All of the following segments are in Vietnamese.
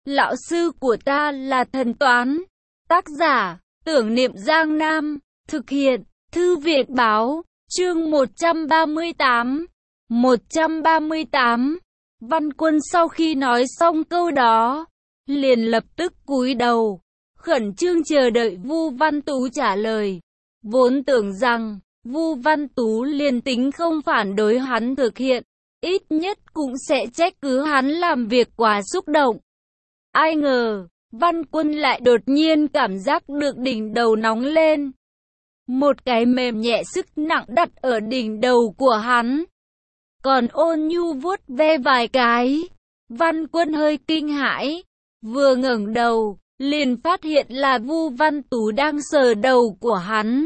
Lão sư của ta là thần toán. Tác giả, Tưởng Niệm Giang Nam. Thực hiện, Thư viện Báo. Chương 138. 138. Văn Quân sau khi nói xong câu đó, liền lập tức cúi đầu, khẩn trương chờ đợi Vu Văn Tú trả lời. Vốn tưởng rằng, Vu Văn Tú liền tính không phản đối hắn thực hiện, ít nhất cũng sẽ trách cứ hắn làm việc quá xúc động. Ai ngờ, Văn Quân lại đột nhiên cảm giác được đỉnh đầu nóng lên. Một cái mềm nhẹ sức nặng đặt ở đỉnh đầu của hắn. Còn ôn nhu vuốt ve vài cái. Văn Quân hơi kinh hãi. Vừa ngẩng đầu, liền phát hiện là Vu Văn Tú đang sờ đầu của hắn.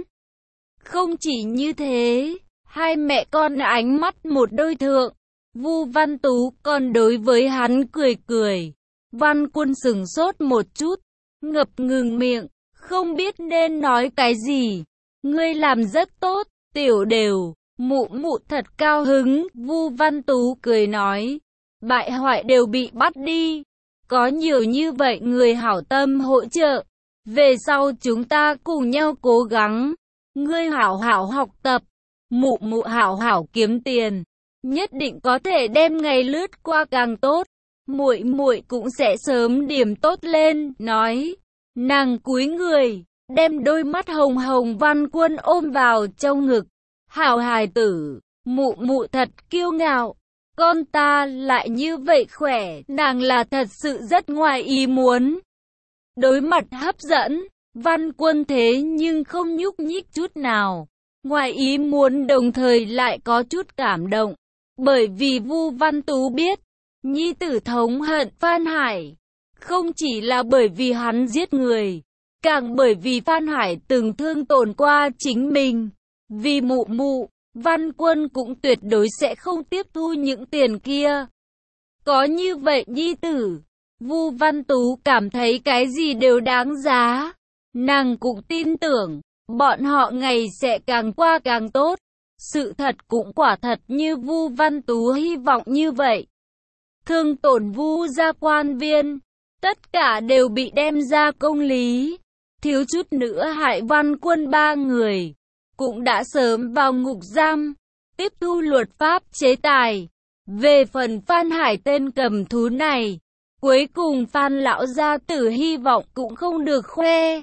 Không chỉ như thế, hai mẹ con ánh mắt một đôi thượng. Vu Văn Tú còn đối với hắn cười cười. Văn Quân sững sốt một chút, ngập ngừng miệng, không biết nên nói cái gì. Ngươi làm rất tốt, Tiểu Đều. Mụ mụ thật cao hứng. Vu Văn Tú cười nói, bại hoại đều bị bắt đi. Có nhiều như vậy người hảo tâm hỗ trợ. Về sau chúng ta cùng nhau cố gắng. Ngươi hảo hảo học tập, mụ mụ hảo hảo kiếm tiền. Nhất định có thể đem ngày lướt qua càng tốt. Muội muội cũng sẽ sớm điểm tốt lên. Nói, nàng cúi người, đem đôi mắt hồng hồng Văn Quân ôm vào trong ngực. Hảo hài tử, mụ mụ thật kiêu ngạo. Con ta lại như vậy khỏe, nàng là thật sự rất ngoài ý muốn. Đối mặt hấp dẫn, Văn Quân thế nhưng không nhúc nhích chút nào. Ngoài ý muốn đồng thời lại có chút cảm động. Bởi vì Vu Văn Tú biết, nhi tử thống hận Phan Hải. Không chỉ là bởi vì hắn giết người, càng bởi vì Phan Hải từng thương tổn qua chính mình. Vì mụ mụ, Văn Quân cũng tuyệt đối sẽ không tiếp thu những tiền kia. Có như vậy nhi tử, Vu Văn Tú cảm thấy cái gì đều đáng giá. Nàng cũng tin tưởng, bọn họ ngày sẽ càng qua càng tốt. Sự thật cũng quả thật như Vu Văn Tú hy vọng như vậy. Thương tổn Vu gia quan viên, tất cả đều bị đem ra công lý. Thiếu chút nữa hại Văn Quân 3 người, cũng đã sớm vào ngục giam, tiếp thu luật pháp chế tài. Về phần Phan Hải tên cầm thú này, cuối cùng Phan lão gia tử hy vọng cũng không được khoe.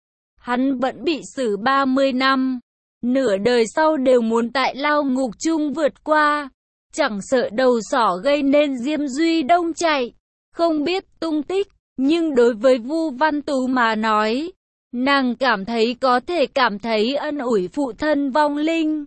Hắn vẫn bị xử 30 năm, nửa đời sau đều muốn tại lao ngục chung vượt qua, chẳng sợ đầu sỏ gây nên Diêm Duy Đông chạy, không biết tung tích. Nhưng đối với Vu Văn Tú mà nói, nàng cảm thấy có thể cảm thấy ân ủi phụ thân vong linh.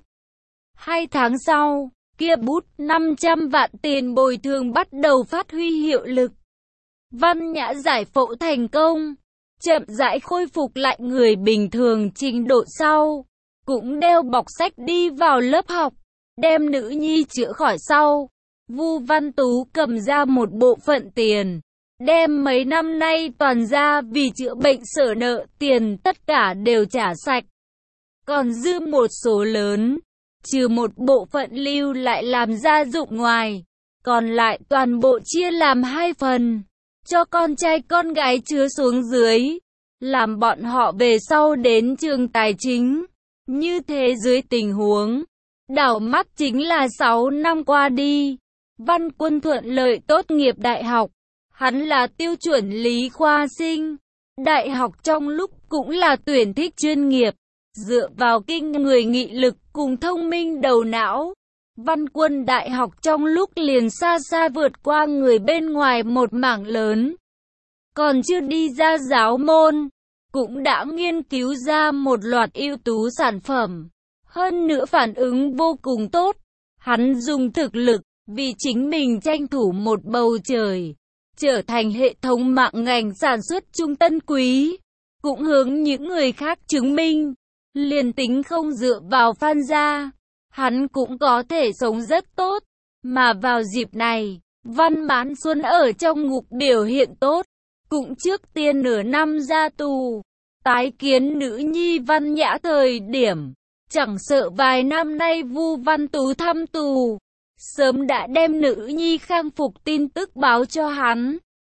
2 tháng sau, kia bút 500 vạn tiền bồi thường bắt đầu phát huy hiệu lực. Văn Nhã giải phẫu thành công, chậm rãi khôi phục lại người bình thường trình độ sau, cũng đeo bọc sách đi vào lớp học, đem nữ nhi chữa khỏi sau. Vu Văn Tú cầm ra một bộ phận tiền, đem mấy năm nay toàn ra vì chữa bệnh sở nợ tiền tất cả đều trả sạch. Còn dư một số lớn, trừ một bộ phận lưu lại làm gia dụng ngoài, còn lại toàn bộ chia làm 2 phần, cho con trai con gái chứa xuống dưới, làm bọn họ về sau đến trường tài chính. Như thế dưới tình huống, đảo mắt chính là 6 năm qua đi, Văn Quân thuận lợi tốt nghiệp đại học. Hắn là tiêu chuẩn lý khoa sinh, đại học trong lúc cũng là tuyển thích chuyên nghiệp, dựa vào kinh người nghị lực cùng thông minh đầu não. Văn Quân đại học trong lúc liền xa xa vượt qua người bên ngoài một mảng lớn. Còn chưa đi ra giáo môn, cũng đã nghiên cứu ra một loạt ưu tú sản phẩm. Hơn nữa phản ứng vô cùng tốt. Hắn dùng thực lực, vì chính mình tranh thủ một bầu trời, trở thành hệ thống mạng ngành sản xuất trung tân quý. Cũng hướng những người khác chứng minh, liền tính không dựa vào Phan gia, hắn cũng có thể sống rất tốt. Mà vào dịp này, Văn Mãn Xuân ở trong ngục biểu hiện tốt, cũng trước tiên nửa năm ra tù. Tái kiến nữ nhi Văn Nhã thời điểm, chẳng sợ vài năm nay Vu Văn Tú thăm tù, sớm đã đem nữ nhi khang phục tin tức báo cho hắn.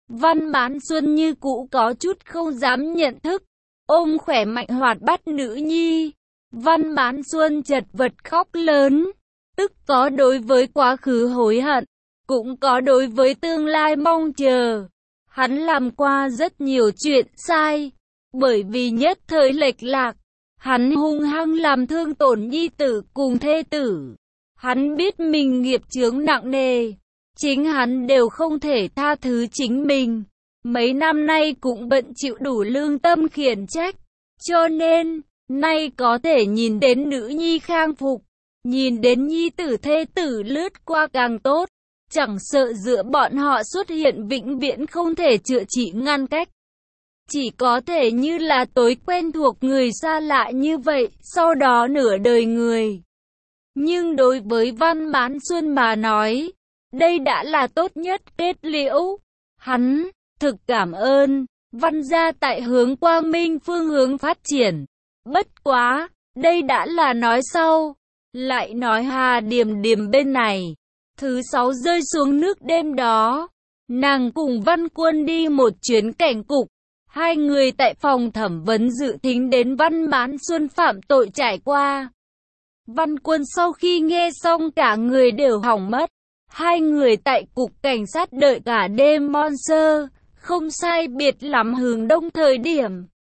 Văn Mãn Xuân như cũ có chút không dám nhận thức, ôm khỏe mạnh hoạt bát nữ nhi. Văn Mãn Xuân chật vật khóc lớn, tức có đối với quá khứ hối hận, cũng có đối với tương lai mong chờ. Hắn làm qua rất nhiều chuyện sai, bởi vì nhất thời lệch lạc, hắn hung hăng làm thương tổn nhi tử cùng thê tử. Hắn biết mình nghiệp chướng nặng nề, chính hắn đều không thể tha thứ chính mình. Mấy năm nay cũng bận chịu đủ lương tâm khiển trách, cho nên, nay có thể nhìn đến nữ nhi khang phục, nhìn đến nhi tử thê tử lướt qua càng tốt, chẳng sợ giữa bọn họ xuất hiện vĩnh viễn không thể chữa trị ngăn cách. Chỉ có thể như là tối quen thuộc người xa lạ như vậy, sau đó nửa đời người. Nhưng đối với Văn Mãn Xuân mà nói, đây đã là tốt nhất kết liễu. Hắn thực cảm ơn, Văn gia tại hướng quang minh phương hướng phát triển. Bất quá, đây đã là nói sau. Lại nói Hà Điềm Điềm bên này. Thứ 6 rơi xuống nước đêm đó, nàng cùng Văn Quân đi một chuyến cảnh cục. Hai người tại phòng thẩm vấn dự thính đến Văn Mãn Xuân phạm tội trải qua. Văn Quân sau khi nghe xong cả người đều hỏng mất. Hai người tại cục cảnh sát đợi cả đêm Monster, không sai biệt lắm hướng đông thời điểm.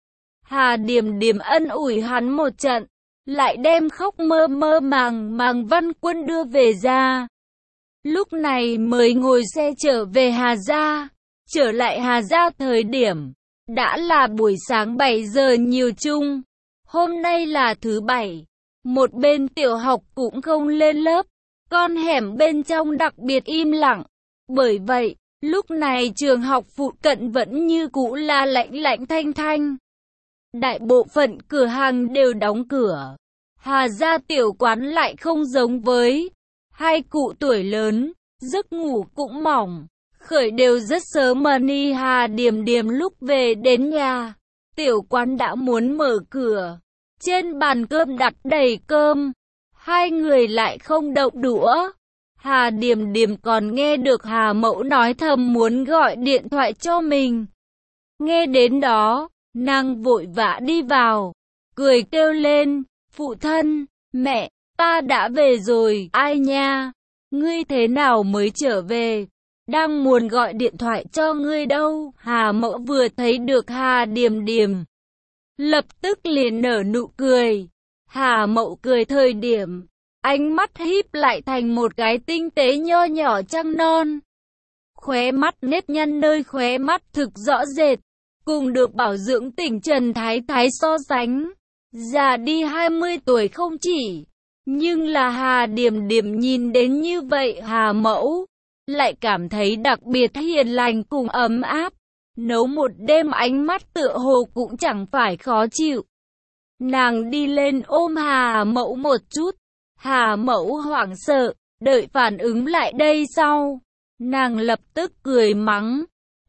Hà Điềm Điềm ân ủi hắn một trận, lại đem khóc mơ mơ màng màng Văn Quân đưa về ra. Lúc này mới ngồi xe trở về Hà Gia. Trở lại Hà Gia thời điểm, đã là buổi sáng 7 giờ nhiều chung. Hôm nay là thứ Bảy, một bên tiểu học cũng không lên lớp. Con hẻm bên trong đặc biệt im lặng. Bởi vậy, lúc này trường học phụ cận vẫn như cũ là lạnh lạnh thanh thanh. Đại bộ phận cửa hàng đều đóng cửa. Hà Gia tiểu quán lại không giống với hai cụ tuổi lớn, giấc ngủ cũng mỏng. Khởi đều rất sớm mà ni Hà Điềm Điềm lúc về đến nhà. Tiểu quán đã muốn mở cửa. Trên bàn cơm đặt đầy cơm. Hai người lại không động đũa. Hà Điềm Điềm còn nghe được Hà Mẫu nói thầm muốn gọi điện thoại cho mình. Nghe đến đó, nàng vội vã đi vào, cười kêu lên, phụ thân, mẹ, ta đã về rồi. Ai nha, ngươi thế nào mới trở về? Đang muốn gọi điện thoại cho ngươi đâu. Hà Mẫu vừa thấy được Hà Điềm Điềm, lập tức liền nở nụ cười. Hà Mẫu cười thời điểm, ánh mắt híp lại thành một cái tinh tế nho nhỏ trăng non. Khóe mắt nếp nhăn nơi khóe mắt thực rõ rệt, cùng được bảo dưỡng tỉnh Trần Thái Thái so sánh. Già đi 20 tuổi không chỉ, nhưng là Hà Điềm Điềm nhìn đến như vậy Hà Mẫu lại cảm thấy đặc biệt hiền lành cùng ấm áp. Nấu một đêm ánh mắt tựa hồ cũng chẳng phải khó chịu. Nàng đi lên ôm Hà Mẫu một chút. Hà Mẫu hoảng sợ, đợi phản ứng lại đây sau. Nàng lập tức cười mắng.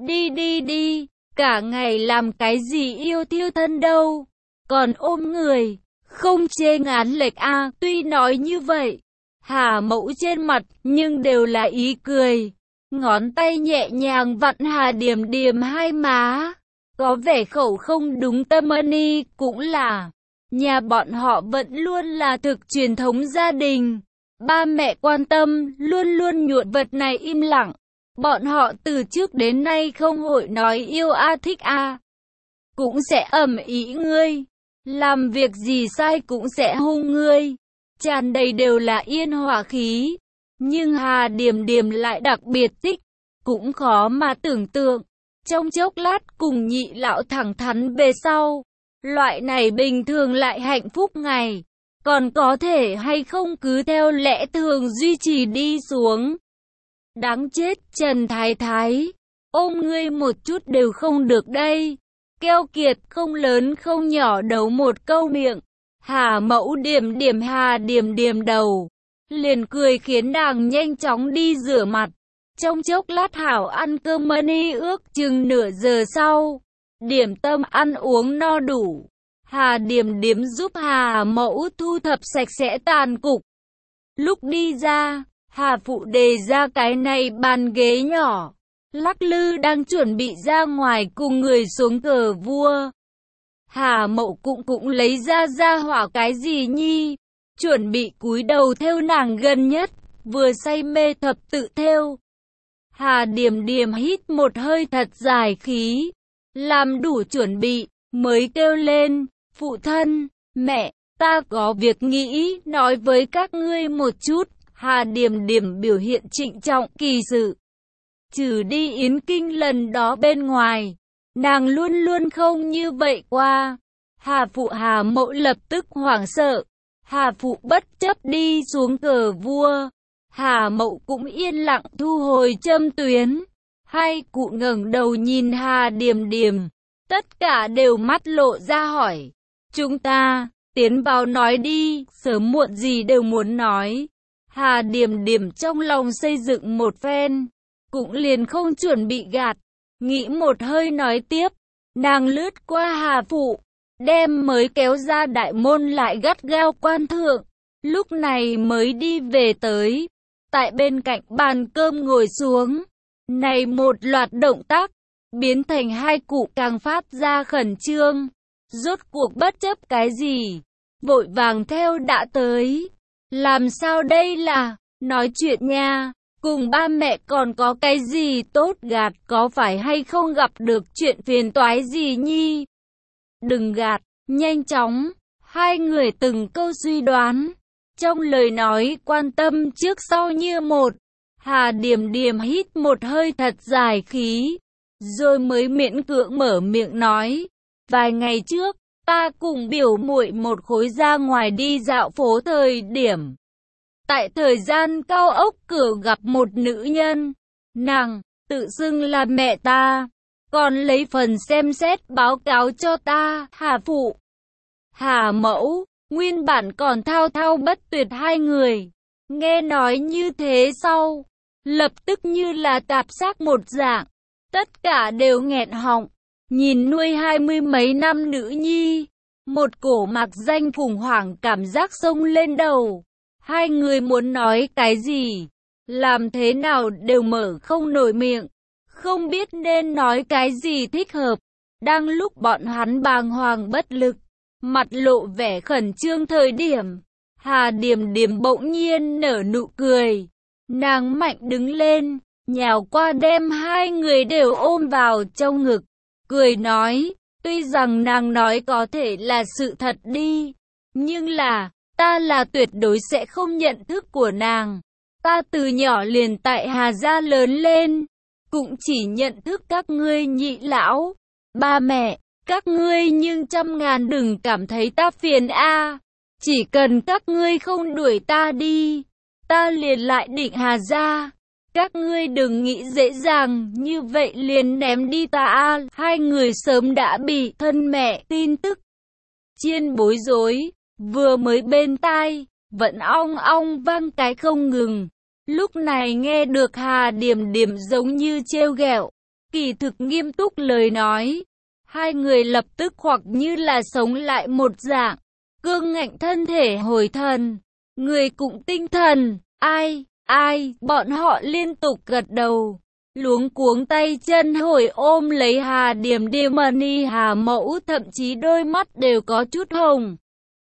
Đi, cả ngày làm cái gì yêu thiêu thân đâu. Còn ôm người, không chê ngán lệch a. Tuy nói như vậy, Hà Mẫu trên mặt nhưng đều là ý cười. Ngón tay nhẹ nhàng vặn Hà Điềm Điềm hai má. Có vẻ khẩu không đúng tâm ni, cũng là nhà bọn họ vẫn luôn là thực truyền thống gia đình. Ba mẹ quan tâm, luôn luôn nhuộn vật này im lặng. Bọn họ từ trước đến nay không hội nói yêu a thích a. Cũng sẽ ầm ĩ ngươi. Làm việc gì sai cũng sẽ hung ngươi. Tràn đầy đều là yên hòa khí. Nhưng Hà Điềm Điềm lại đặc biệt thích. Cũng khó mà tưởng tượng. Trong chốc lát cùng nhị lão thẳng thắn về sau. Loại này bình thường lại hạnh phúc ngày. Còn có thể hay không cứ theo lẽ thường duy trì đi xuống. Đáng chết Trần Thái Thái. Ôm ngươi một chút đều không được đây. Keo kiệt không lớn không nhỏ đấu một câu miệng. Hà Mẫu Điềm Điềm Hà Điềm Điềm đầu. Liền cười khiến nàng nhanh chóng đi rửa mặt. Trong chốc lát hảo ăn cơm mani ước chừng nửa giờ sau. Điểm tâm ăn uống no đủ. Hà Điềm Điềm giúp Hà Mẫu thu thập sạch sẽ tàn cục. Lúc đi ra, Hà Phụ đề ra cái này bàn ghế nhỏ. lắc lư đang chuẩn bị ra ngoài cùng người xuống cờ vua. Hà Mậu cũng lấy ra hỏa cái gì nhi, chuẩn bị cúi đầu theo nàng gần nhất, vừa say mê thập tự thêu. Hà Điềm Điềm hít một hơi thật dài khí, làm đủ chuẩn bị, mới kêu lên, phụ thân, mẹ, ta có việc nghĩ nói với các ngươi một chút. Hà Điềm Điềm biểu hiện trịnh trọng kỳ sự. Trừ đi yến kinh lần đó bên ngoài, nàng luôn luôn không như vậy qua. Hà Phụ Hà Mậu lập tức hoảng sợ. Hà Phụ bất chấp đi xuống cờ vua. Hà Mậu cũng yên lặng thu hồi châm tuyến. Hai cụ ngẩng đầu nhìn Hà Điềm Điềm, tất cả đều mắt lộ ra hỏi. Chúng ta, tiến vào nói đi, sớm muộn gì đều muốn nói. Hà Điềm Điềm trong lòng xây dựng một phen, cũng liền không chuẩn bị gạt, nghĩ một hơi nói tiếp. Nàng lướt qua Hà Phụ, đem mới kéo ra đại môn lại gắt gao quan thượng, lúc này mới đi về tới. Tại bên cạnh bàn cơm ngồi xuống, này một loạt động tác, biến thành hai cụ càng phát ra khẩn trương. Rốt cuộc bất chấp cái gì, vội vàng theo đã tới. Làm sao đây là, nói chuyện nha, cùng ba mẹ còn có cái gì tốt gạt, có phải hay không gặp được chuyện phiền toái gì nhi? Đừng gạt, nhanh chóng, hai người từng câu suy đoán, trong lời nói quan tâm trước sau như một. Hà Điềm Điềm hít một hơi thật dài khí, rồi mới miễn cưỡng mở miệng nói, vài ngày trước, ta cùng biểu muội một khối ra ngoài đi dạo phố thời điểm. Tại thời gian cao ốc cửa gặp một nữ nhân, nàng tự xưng là mẹ ta, còn lấy phần xem xét báo cáo cho ta. Hà Phụ, Hà Mẫu, nguyên bản còn thao thao bất tuyệt hai người, nghe nói như thế sau, lập tức như là tạp xác một dạng, tất cả đều nghẹn họng, nhìn nuôi 20 mấy năm nữ nhi, một cổ mạc danh khủng hoảng cảm giác xông lên đầu. Hai người muốn nói cái gì, làm thế nào đều mở không nổi miệng, không biết nên nói cái gì thích hợp. Đang lúc bọn hắn bàng hoàng bất lực, mặt lộ vẻ khẩn trương thời điểm, Hà Điềm Điềm bỗng nhiên nở nụ cười. Nàng mạnh đứng lên, nhào qua đem hai người đều ôm vào trong ngực, cười nói, tuy rằng nàng nói có thể là sự thật đi, nhưng là, ta là tuyệt đối sẽ không nhận thức của nàng. Ta từ nhỏ liền tại Hà gia lớn lên, cũng chỉ nhận thức các ngươi nhị lão, ba mẹ, các ngươi nhưng trăm ngàn đừng cảm thấy ta phiền a. Chỉ cần các ngươi không đuổi ta đi, ta liền lại định Hà gia. Các ngươi đừng nghĩ dễ dàng như vậy liền ném đi ta a. Hai người sớm đã bị thân mẹ tin tức chiên bối rối, vừa mới bên tai, vẫn ong ong vang cái không ngừng. Lúc này nghe được Hà Điềm Điềm giống như trêu ghẹo, kỳ thực nghiêm túc lời nói. Hai người lập tức hoặc như là sống lại một dạng, cương ngạnh thân thể hồi thần, người cũng tinh thần, ai, bọn họ liên tục gật đầu, luống cuống tay chân hồi ôm lấy Hà Điềm Điềm. Hà Mẫu thậm chí đôi mắt đều có chút hồng.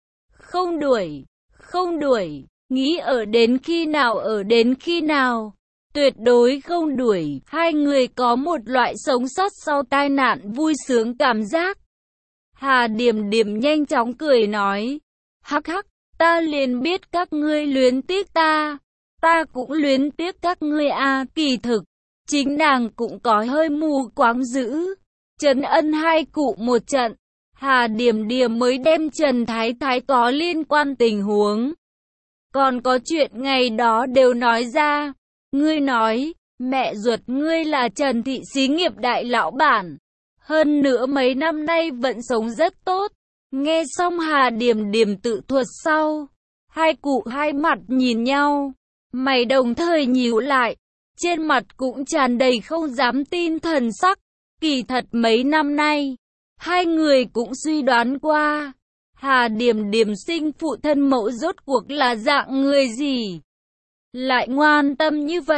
Không đuổi, nghĩ ở đến khi nào, tuyệt đối không đuổi. Hai người có một loại sống sót sau tai nạn vui sướng cảm giác. Hà Điềm Điềm nhanh chóng cười nói, hắc hắc, ta liền biết các ngươi luyến tiếc ta, ta cũng luyến tiếc các ngươi a. Kỳ thực, chính nàng cũng có hơi mù quáng dữ, trấn ân hai cụ một trận. Hà Điềm Điềm mới đem Trần Thái Thái có liên quan tình huống, còn có chuyện ngày đó đều nói ra. Ngươi nói, mẹ ruột ngươi là Trần Thị xí nghiệp đại lão bản, hơn nữa mấy năm nay vẫn sống rất tốt. Nghe xong Hà Điềm Điềm tự thuật sau, hai cụ hai mặt nhìn nhau, mày đồng thời nhíu lại, trên mặt cũng tràn đầy không dám tin thần sắc. Kỳ thật mấy năm nay, hai người cũng suy đoán qua, Hà Điềm Điềm sinh phụ thân mẫu rốt cuộc là dạng người gì, lại ngoan tâm như vậy.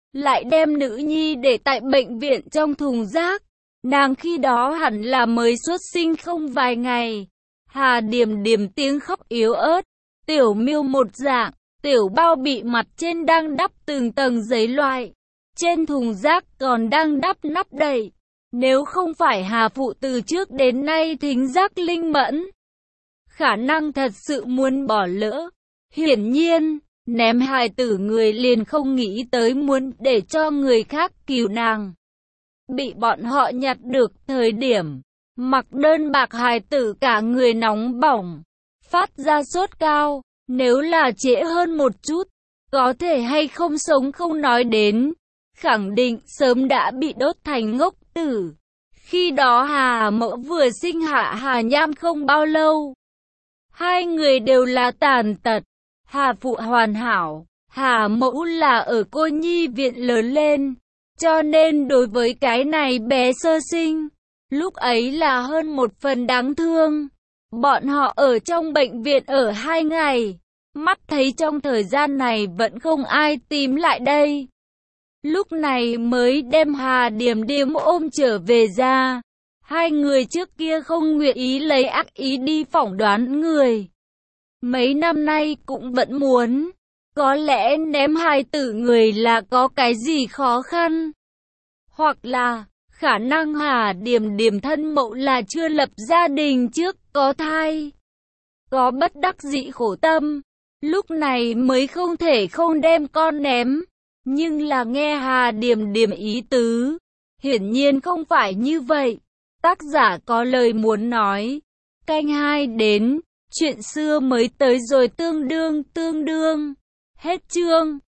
lại đem nữ nhi để tại bệnh viện trong thùng rác. Nàng khi đó hẳn là mới xuất sinh không vài ngày. Hà Điềm Điềm tiếng khóc yếu ớt, tiểu miêu một dạng, tiểu bao bị mặt trên đang đắp từng tầng giấy loại. Trên thùng rác còn đang đắp nắp đậy. Nếu không phải Hà Phụ từ trước đến nay thính giác linh mẫn, khả năng thật sự muốn bỏ lỡ. Hiển nhiên, ném hài tử người liền không nghĩ tới muốn để cho người khác cứu nàng. Bị bọn họ nhặt được thời điểm, mặc đơn bạc hài tử cả người nóng bỏng, phát ra sốt cao. Nếu là trễ hơn một chút, có thể hay không sống không nói đến, khẳng định sớm đã bị đốt thành ngốc tử. Khi đó Hà Mẫu vừa sinh hạ Hà Nham không bao lâu. Hai người đều là tàn tật. Hà Phụ hoàn hảo, Hà Mẫu là ở cô nhi viện lớn lên. Cho nên đối với cái này bé sơ sinh, lúc ấy là hơn một phần đáng thương. Bọn họ ở trong bệnh viện ở 2 ngày. Mắt thấy trong thời gian này vẫn không ai tìm lại đây. Lúc này mới đem Hà Điềm Điềm ôm trở về ra. Hai người trước kia không nguyện ý lấy ác ý đi phỏng đoán người. Mấy năm nay cũng vẫn muốn. Có lẽ ném hài tử người là có cái gì khó khăn. Hoặc là khả năng Hà Điềm Điềm thân mẫu là chưa lập gia đình trước có thai. Có bất đắc dĩ khổ tâm. Lúc này mới không thể không đem con ném. Nhưng là nghe Hà Điềm Điềm ý tứ, hiển nhiên không phải như vậy. Tác giả có lời muốn nói. Canh 2 đến, chuyện xưa mới tới rồi tương đương. Hết chương.